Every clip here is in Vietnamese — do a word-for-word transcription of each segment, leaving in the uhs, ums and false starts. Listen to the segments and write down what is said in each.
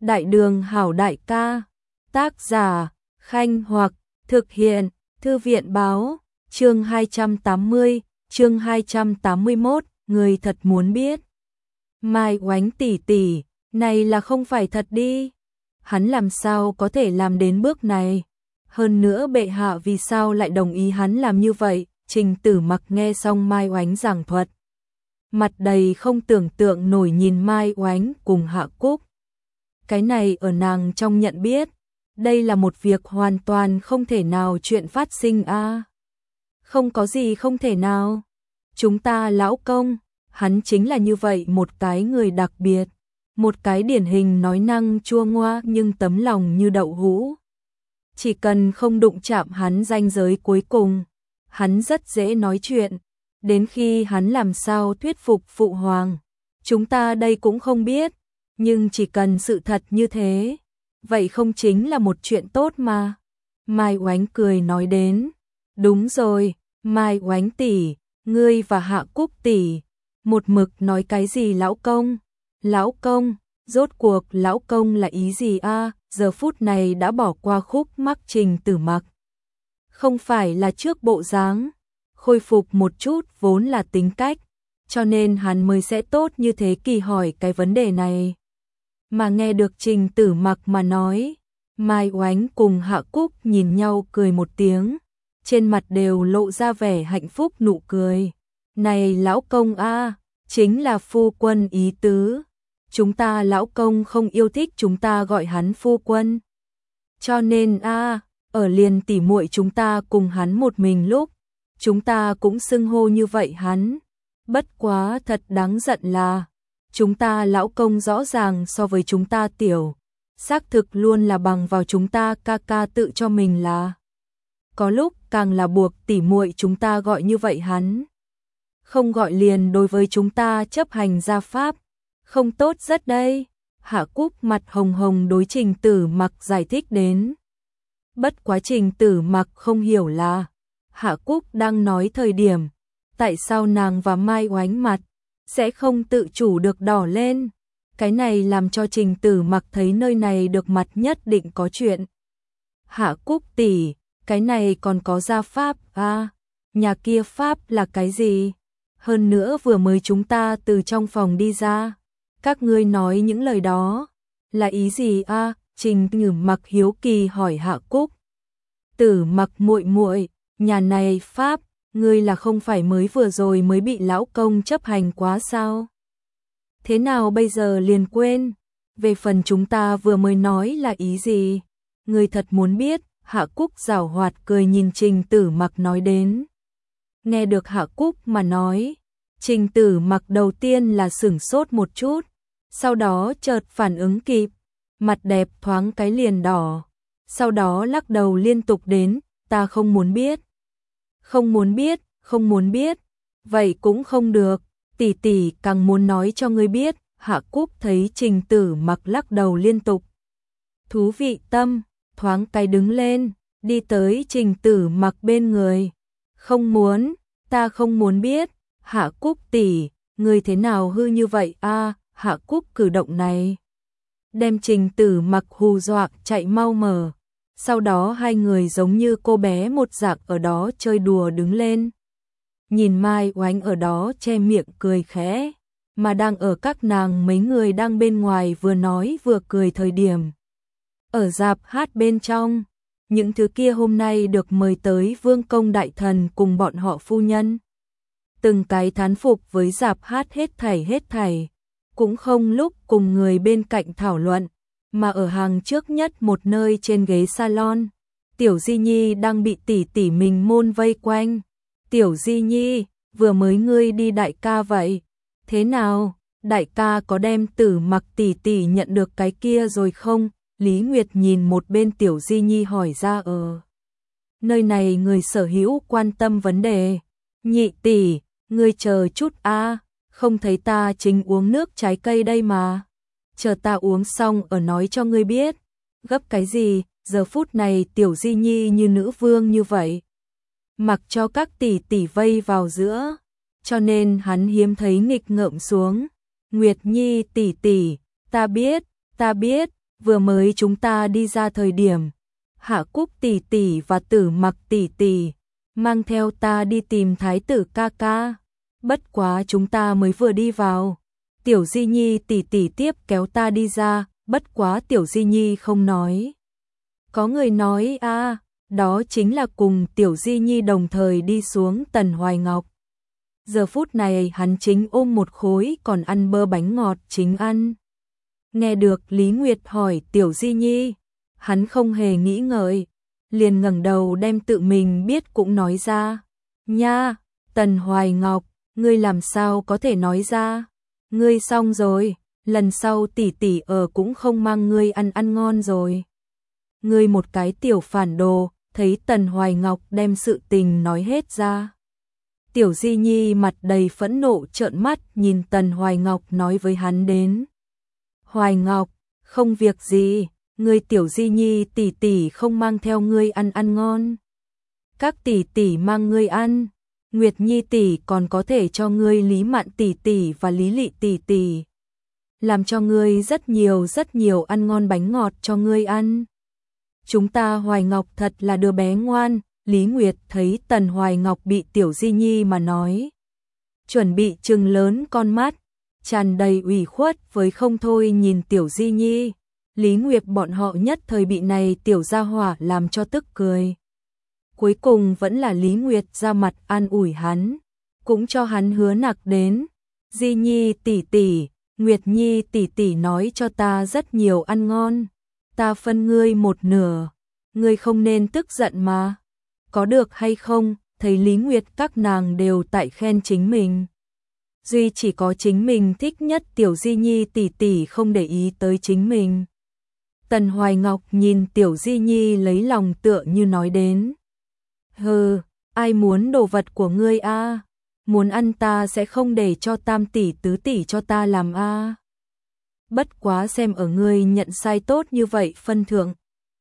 Đại đường hảo đại ca. Tác giả, Khanh Hoặc, thực hiện, Thư viện báo, chương hai trăm tám mươi, chương hai trăm tám mươi mốt, người thật muốn biết. Mai Oánh tỷ tỷ, này là không phải thật đi. Hắn làm sao có thể làm đến bước này? Hơn nữa bệ hạ vì sao lại đồng ý hắn làm như vậy? Trình Tử Mặc nghe xong Mai Oánh giảng thuật, mặt đầy không tưởng tượng nổi nhìn Mai Oánh cùng Hạ Cúc. Cái này ở nàng trong nhận biết, đây là một việc hoàn toàn không thể nào chuyện phát sinh a. À. Không có gì không thể nào. Chúng ta lão công, hắn chính là như vậy một cái người đặc biệt, một cái điển hình nói năng chua ngoa nhưng tấm lòng như đậu hũ. Chỉ cần không đụng chạm hắn ranh giới cuối cùng, hắn rất dễ nói chuyện. Đến khi hắn làm sao thuyết phục phụ hoàng, chúng ta đây cũng không biết, nhưng chỉ cần sự thật như thế, vậy không chính là một chuyện tốt mà. Mai Oánh cười nói đến, đúng rồi, Mai Oánh tỷ, ngươi và Hạ Cúc tỷ, một mực nói cái gì lão công? Lão công, rốt cuộc lão công là ý gì a? À? Giờ phút này đã bỏ qua khúc mắc Trình Tử Mặc. Không phải là trước bộ dáng, khôi phục một chút vốn là tính cách, cho nên hắn mới sẽ tốt như thế kỳ hỏi cái vấn đề này. Mà nghe được Trình Tử Mặc mà nói, Mai Oánh cùng Hạ Cúc nhìn nhau cười một tiếng, trên mặt đều lộ ra vẻ hạnh phúc nụ cười. Này lão công a, chính là phu quân ý tứ. Chúng ta lão công không yêu thích chúng ta gọi hắn phu quân. Cho nên a, ở liền tỉ muội chúng ta cùng hắn một mình lúc, chúng ta cũng xưng hô như vậy hắn. Bất quá thật đáng giận là, chúng ta lão công rõ ràng so với chúng ta tiểu, xác thực luôn là bằng vào chúng ta ca ca tự cho mình là. Có lúc càng là buộc tỉ muội chúng ta gọi như vậy hắn. Không gọi liền đối với chúng ta chấp hành gia pháp, không tốt rất đây. Hạ Cúc mặt hồng hồng đối Trình Tử Mặc giải thích đến. Bất quá Trình Tử Mặc không hiểu là Hạ Cúc đang nói thời điểm, tại sao nàng và Mai Oánh mặt sẽ không tự chủ được đỏ lên. Cái này làm cho Trình Tử Mặc thấy nơi này được mặt nhất định có chuyện. Hạ Cúc tỷ, cái này còn có gia pháp à? Nhà kia pháp là cái gì? Hơn nữa vừa mới chúng ta từ trong phòng đi ra, các ngươi nói những lời đó là ý gì a? À? Trình Tử Mặc hiếu kỳ hỏi Hạ Cúc. Tử Mặc muội muội, nhà này pháp, ngươi là không phải mới vừa rồi mới bị lão công chấp hành quá sao? Thế nào bây giờ liền quên? Về phần chúng ta vừa mới nói là ý gì? Ngươi thật muốn biết? Hạ Cúc giảo hoạt cười nhìn Trình Tử Mặc nói đến. Nghe được Hạ Cúc mà nói, Trình Tử Mặc đầu tiên là sửng sốt một chút, sau đó chợt phản ứng kịp, mặt đẹp thoáng cái liền đỏ, sau đó lắc đầu liên tục đến, ta không muốn biết. Không muốn biết, không muốn biết, vậy cũng không được, tỷ tỷ càng muốn nói cho ngươi biết. Hạ Cúc thấy Trình Tử Mặc lắc đầu liên tục. Thú vị tâm, thoáng cái đứng lên, đi tới Trình Tử Mặc bên người. Không muốn, ta không muốn biết. Hạ Cúc tỷ, ngươi thế nào hư như vậy a? À, Hạ Cúc cử động này đem Trình Tử Mặc hù dọa chạy mau mở. Sau đó hai người giống như cô bé một dạng ở đó chơi đùa đứng lên. Nhìn Mai Oánh ở đó che miệng cười khẽ, mà đang ở các nàng mấy người đang bên ngoài vừa nói vừa cười thời điểm. Ở rạp hát bên trong, những thứ kia hôm nay được mời tới vương công đại thần cùng bọn họ phu nhân. Từng cái thán phục với rạp hát hết thảy hết thảy, cũng không lúc cùng người bên cạnh thảo luận, mà ở hàng trước nhất một nơi trên ghế salon, Tiểu Di Nhi đang bị tỷ tỷ mình môn vây quanh. Tiểu Di Nhi, vừa mới ngươi đi đại ca vậy, thế nào, đại ca có đem Tử Mặc tỷ tỷ nhận được cái kia rồi không? Lý Nguyệt nhìn một bên Tiểu Di Nhi hỏi ra. Ở nơi này người sở hữu quan tâm vấn đề. Nhị tỷ, ngươi chờ chút a, không thấy ta chính uống nước trái cây đây mà. Chờ ta uống xong ở nói cho ngươi biết. Gấp cái gì? Giờ phút này Tiểu Di Nhi như nữ vương như vậy, mặc cho các tỷ tỷ vây vào giữa, cho nên hắn hiếm thấy nghịch ngợm xuống. Nguyệt Nhi tỷ tỷ, ta biết, ta biết, vừa mới chúng ta đi ra thời điểm, Hạ Cúc tỷ tỷ và Tử Mặc tỷ tỷ mang theo ta đi tìm thái tử ca ca. Bất quá chúng ta mới vừa đi vào, Tiểu Di Nhi tỷ tỷ tiếp kéo ta đi ra, bất quá Tiểu Di Nhi không nói. Có người nói a, à, đó chính là cùng Tiểu Di Nhi đồng thời đi xuống Tần Hoài Ngọc. Giờ phút này hắn chính ôm một khối còn ăn bơ bánh ngọt chính ăn. Nghe được Lý Nguyệt hỏi Tiểu Di Nhi, hắn không hề nghĩ ngợi, liền ngẩng đầu đem tự mình biết cũng nói ra. Nha, Tần Hoài Ngọc, ngươi làm sao có thể nói ra? Ngươi xong rồi, lần sau tỷ tỷ ở cũng không mang ngươi ăn ăn ngon rồi. Ngươi một cái tiểu phản đồ, thấy Tần Hoài Ngọc đem sự tình nói hết ra. Tiểu Di Nhi mặt đầy phẫn nộ trợn mắt nhìn Tần Hoài Ngọc nói với hắn đến. Hoài Ngọc, không việc gì, ngươi Tiểu Di Nhi tỷ tỷ không mang theo ngươi ăn ăn ngon. Các tỷ tỷ mang ngươi ăn, Nguyệt Nhi tỷ còn có thể cho ngươi Lý Mạn tỷ tỷ và Lý Lị tỷ tỷ. Làm cho ngươi rất nhiều rất nhiều ăn ngon bánh ngọt cho ngươi ăn. Chúng ta Hoài Ngọc thật là đứa bé ngoan. Lý Nguyệt thấy Tần Hoài Ngọc bị Tiểu Di Nhi mà nói, chuẩn bị trừng lớn con mắt, tràn đầy ủy khuất với không thôi nhìn Tiểu Di Nhi. Lý Nguyệt bọn họ nhất thời bị này tiểu gia hỏa làm cho tức cười. Cuối cùng vẫn là Lý Nguyệt ra mặt an ủi hắn, cũng cho hắn hứa nặc đến. Di Nhi tỷ tỷ, Nguyệt Nhi tỷ tỷ nói cho ta rất nhiều ăn ngon, ta phân ngươi một nửa, ngươi không nên tức giận mà. Có được hay không, thấy Lý Nguyệt các nàng đều tại khen chính mình. Duy chỉ có chính mình thích nhất Tiểu Di Nhi tỷ tỷ không để ý tới chính mình. Tần Hoài Ngọc nhìn Tiểu Di Nhi lấy lòng tựa như nói đến. Hừ, ai muốn đồ vật của ngươi a? Muốn ăn ta sẽ không để cho tam tỷ tứ tỷ cho ta làm a. Bất quá xem ở ngươi nhận sai tốt như vậy phân thượng.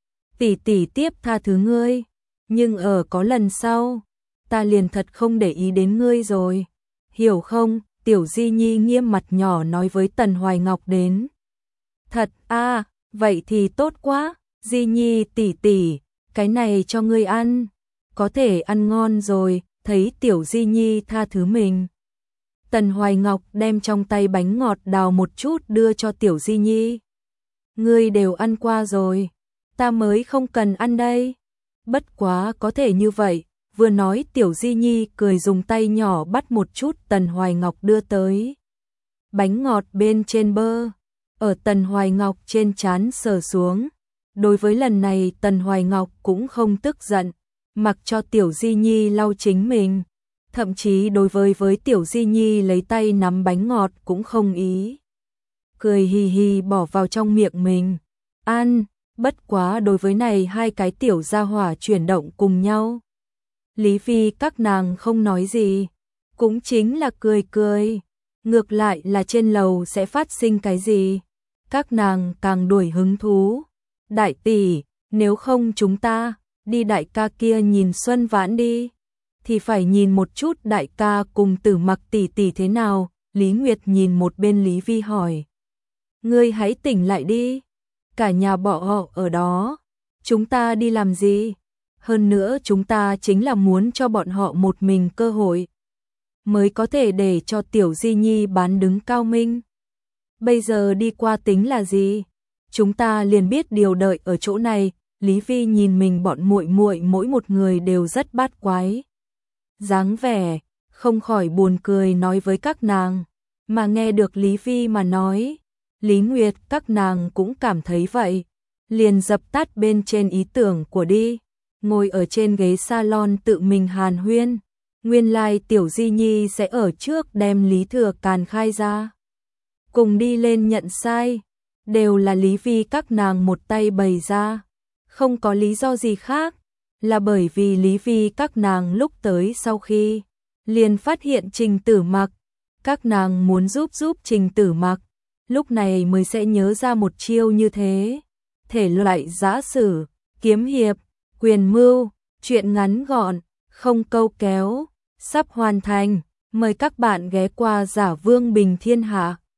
Tỷ tỷ tiếp tha thứ ngươi. Nhưng ở có lần sau, ta liền thật không để ý đến ngươi rồi. Hiểu không? Tiểu Di Nhi nghiêm mặt nhỏ nói với Tần Hoài Ngọc đến. Thật a, à, vậy thì tốt quá. Di Nhi tỷ tỷ, cái này cho ngươi ăn. Có thể ăn ngon rồi, thấy Tiểu Di Nhi tha thứ mình. Tần Hoài Ngọc đem trong tay bánh ngọt đào một chút đưa cho Tiểu Di Nhi. Ngươi đều ăn qua rồi, ta mới không cần ăn đây. Bất quá có thể như vậy, vừa nói Tiểu Di Nhi cười dùng tay nhỏ bắt một chút Tần Hoài Ngọc đưa tới. Bánh ngọt bên trên bơ, ở Tần Hoài Ngọc trên trán sờ xuống. Đối với lần này Tần Hoài Ngọc cũng không tức giận, mặc cho Tiểu Di Nhi lau chính mình. Thậm chí đối với với Tiểu Di Nhi lấy tay nắm bánh ngọt cũng không ý. Cười hì hì bỏ vào trong miệng mình. Ăn. Bất quá đối với này hai cái tiểu gia hỏa chuyển động cùng nhau. Lý Phi các nàng không nói gì, cũng chính là cười cười. Ngược lại là trên lầu sẽ phát sinh cái gì? Các nàng càng đuổi hứng thú. Đại tỷ, nếu không chúng ta đi đại ca kia nhìn Xuân Vãn đi, thì phải nhìn một chút đại ca cùng Tử Mặc tỷ tỷ thế nào. Lý Nguyệt nhìn một bên Lý Vi hỏi. Ngươi hãy tỉnh lại đi. Cả nhà bọn họ ở đó, chúng ta đi làm gì? Hơn nữa chúng ta chính là muốn cho bọn họ một mình cơ hội, mới có thể để cho Tiểu Di Nhi bán đứng Cao Minh. Bây giờ đi qua tính là gì? Chúng ta liền biết điều đợi ở chỗ này. Lý Vi nhìn mình bọn muội muội mỗi một người đều rất bát quái. Dáng vẻ, không khỏi buồn cười nói với các nàng, mà nghe được Lý Vi mà nói. Lý Nguyệt các nàng cũng cảm thấy vậy, liền dập tắt bên trên ý tưởng của đi, ngồi ở trên ghế salon tự mình hàn huyên. Nguyên lai Tiểu Di Nhi sẽ ở trước đem Lý Thừa Càn khai ra, cùng đi lên nhận sai, đều là Lý Vi các nàng một tay bày ra, không có lý do gì khác, là bởi vì Lý Vi các nàng lúc tới sau khi liền phát hiện Trình Tử Mặc, các nàng muốn giúp giúp Trình Tử Mặc. Lúc này mới sẽ nhớ ra một chiêu như thế. Thể loại giã sử, kiếm hiệp, quyền mưu, chuyện ngắn gọn, không câu kéo, sắp hoàn thành. Mời các bạn ghé qua Giả Vương Bình Thiên Hạ.